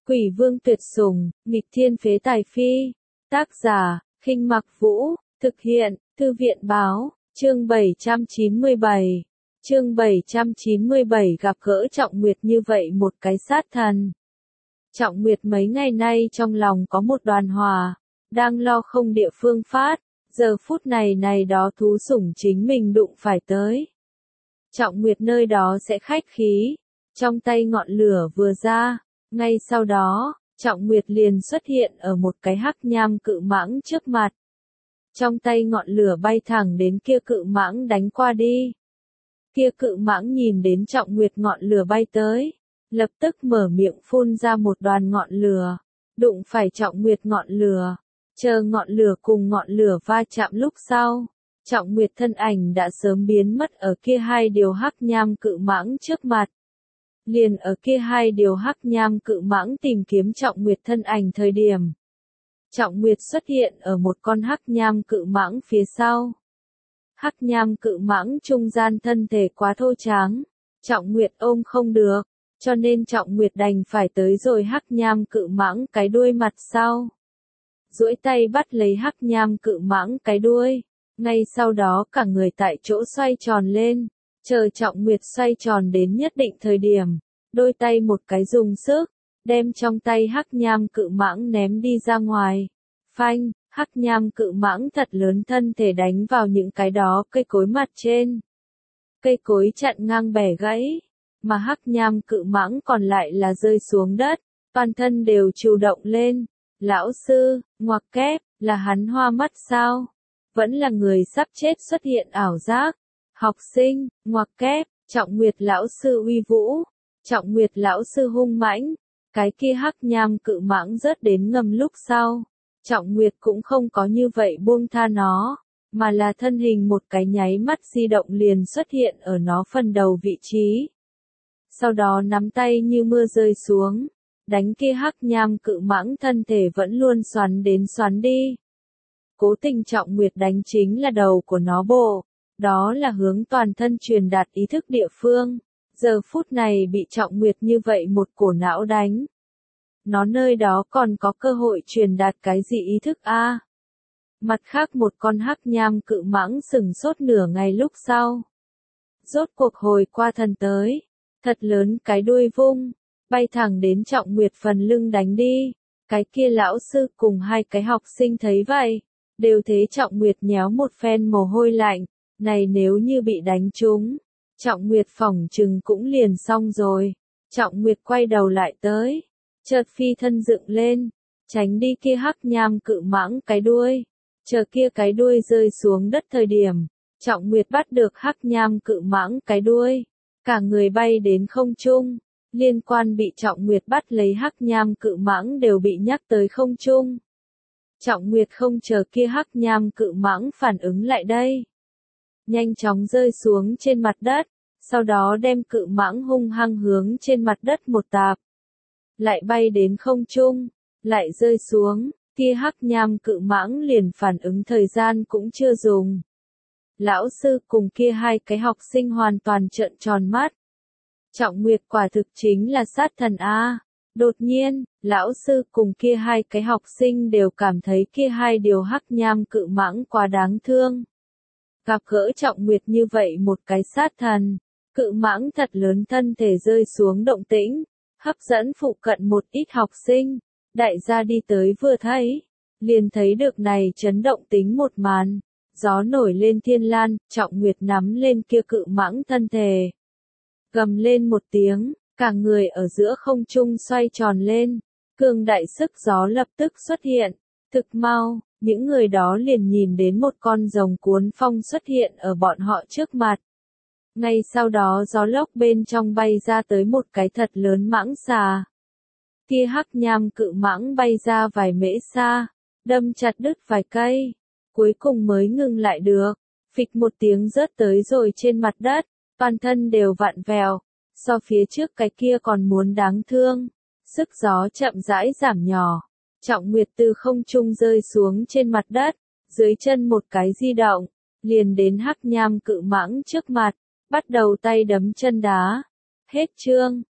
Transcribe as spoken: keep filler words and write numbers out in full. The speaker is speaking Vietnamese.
Quỷ vương tuyệt sủng, nghịch thiên phế tài phi. Tác giả, Khinh Mặc Vũ, thực hiện, Thư viện báo, chương bảy trăm chín mươi bảy. Chương bảy trăm chín mươi bảy gặp gỡ Trọng Nguyệt như vậy một cái sát thần. Trọng Nguyệt mấy ngày nay trong lòng có một đoàn hòa, đang lo không địa phương phát, giờ phút này này đó thú sủng chính mình đụng phải tới. Trọng Nguyệt nơi đó sẽ khách khí, trong tay ngọn lửa vừa ra, ngay sau đó, Trọng Nguyệt liền xuất hiện ở một cái hắc nham cự mãng trước mặt. Trong tay ngọn lửa bay thẳng đến kia cự mãng đánh qua đi. Kia cự mãng nhìn đến Trọng Nguyệt ngọn lửa bay tới, lập tức mở miệng phun ra một đoàn ngọn lửa, đụng phải Trọng Nguyệt ngọn lửa. Chờ ngọn lửa cùng ngọn lửa va chạm lúc sau, Trọng Nguyệt thân ảnh đã sớm biến mất ở kia hai điều hắc nham cự mãng trước mặt. Liền ở kia hai điều hắc nham cự mãng tìm kiếm Trọng Nguyệt thân ảnh thời điểm. Trọng Nguyệt xuất hiện ở một con hắc nham cự mãng phía sau. Hắc nham cự mãng trung gian thân thể quá thô tráng, Trọng Nguyệt ôm không được, cho nên Trọng Nguyệt đành phải tới rồi hắc nham cự mãng cái đuôi mặt sau. Duỗi tay bắt lấy hắc nham cự mãng cái đuôi, ngay sau đó cả người tại chỗ xoay tròn lên, chờ Trọng Nguyệt xoay tròn đến nhất định thời điểm, đôi tay một cái dùng sức, đem trong tay hắc nham cự mãng ném đi ra ngoài. Phanh, hắc nham cự mãng thật lớn thân thể đánh vào những cái đó cây cối mặt trên. Cây cối chặn ngang bẻ gãy, mà hắc nham cự mãng còn lại là rơi xuống đất, toàn thân đều chịu động lên. Lão sư, ngoặc kép, là hắn hoa mắt sao? Vẫn là người sắp chết xuất hiện ảo giác. Học sinh, ngoặc kép, Trọng Nguyệt lão sư uy vũ, Trọng Nguyệt lão sư hung mãnh. Cái kia hắc nham cự mãng rớt đến ngầm lúc sau, Trọng Nguyệt cũng không có như vậy buông tha nó, mà là thân hình một cái nháy mắt di động liền xuất hiện ở nó phần đầu vị trí. Sau đó nắm tay như mưa rơi xuống, đánh kia hắc nham cự mãng thân thể vẫn luôn xoắn đến xoắn đi. Cố tình Trọng Nguyệt đánh chính là đầu của nó bộ, đó là hướng toàn thân truyền đạt ý thức địa phương. Giờ phút này bị Trọng Nguyệt như vậy một cổ não đánh. Nó nơi đó còn có cơ hội truyền đạt cái gì ý thức a? À? Mặt khác một con hắc nham cự mãng sừng sốt nửa ngày lúc sau. Rốt cuộc hồi qua thần tới, thật lớn cái đuôi vung, bay thẳng đến Trọng Nguyệt phần lưng đánh đi. Cái kia lão sư cùng hai cái học sinh thấy vậy, đều thấy Trọng Nguyệt nhéo một phen mồ hôi lạnh, này nếu như bị đánh trúng, Trọng Nguyệt phỏng chừng cũng liền xong rồi. Trọng Nguyệt quay đầu lại tới, chợt phi thân dựng lên, tránh đi kia hắc nham cự mãng cái đuôi. Chờ kia cái đuôi rơi xuống đất thời điểm, Trọng Nguyệt bắt được hắc nham cự mãng cái đuôi, cả người bay đến không trung. Liên quan bị Trọng Nguyệt bắt lấy hắc nham cự mãng đều bị nhắc tới không trung. Trọng Nguyệt không chờ kia hắc nham cự mãng phản ứng lại đây, nhanh chóng rơi xuống trên mặt đất, sau đó đem cự mãng hung hăng hướng trên mặt đất một tạp. Lại bay đến không trung, lại rơi xuống, kia hắc nham cự mãng liền phản ứng thời gian cũng chưa dùng. Lão sư cùng kia hai cái học sinh hoàn toàn trợn tròn mắt. Trọng Nguyệt quả thực chính là sát thần a. Đột nhiên, lão sư cùng kia hai cái học sinh đều cảm thấy kia hai điều hắc nham cự mãng quá đáng thương. Gặp gỡ Trọng Nguyệt như vậy một cái sát thần, cự mãng thật lớn thân thể rơi xuống động tĩnh, hấp dẫn phụ cận một ít học sinh. Đại gia đi tới vừa thấy, liền thấy được này chấn động tính một màn. Gió nổi lên thiên lan, Trọng Nguyệt nắm lên kia cự mãng thân thể, gầm lên một tiếng, cả người ở giữa không trung xoay tròn lên, cường đại sức gió lập tức xuất hiện. Thực mau, những người đó liền nhìn đến một con rồng cuốn phong xuất hiện ở bọn họ trước mặt. Ngay sau đó gió lốc bên trong bay ra tới một cái thật lớn mãng xà. Kia hắc nham cự mãng bay ra vài mễ xa, đâm chặt đứt vài cây, cuối cùng mới ngừng lại được. Phịch một tiếng rớt tới rồi trên mặt đất, toàn thân đều vặn vẹo, so phía trước cái kia còn muốn đáng thương. Sức gió chậm rãi giảm nhỏ, Trọng Nguyệt từ không trung rơi xuống trên mặt đất, dưới chân một cái di động, liền đến hắc nham cự mãng trước mặt, bắt đầu tay đấm chân đá. Hết chương.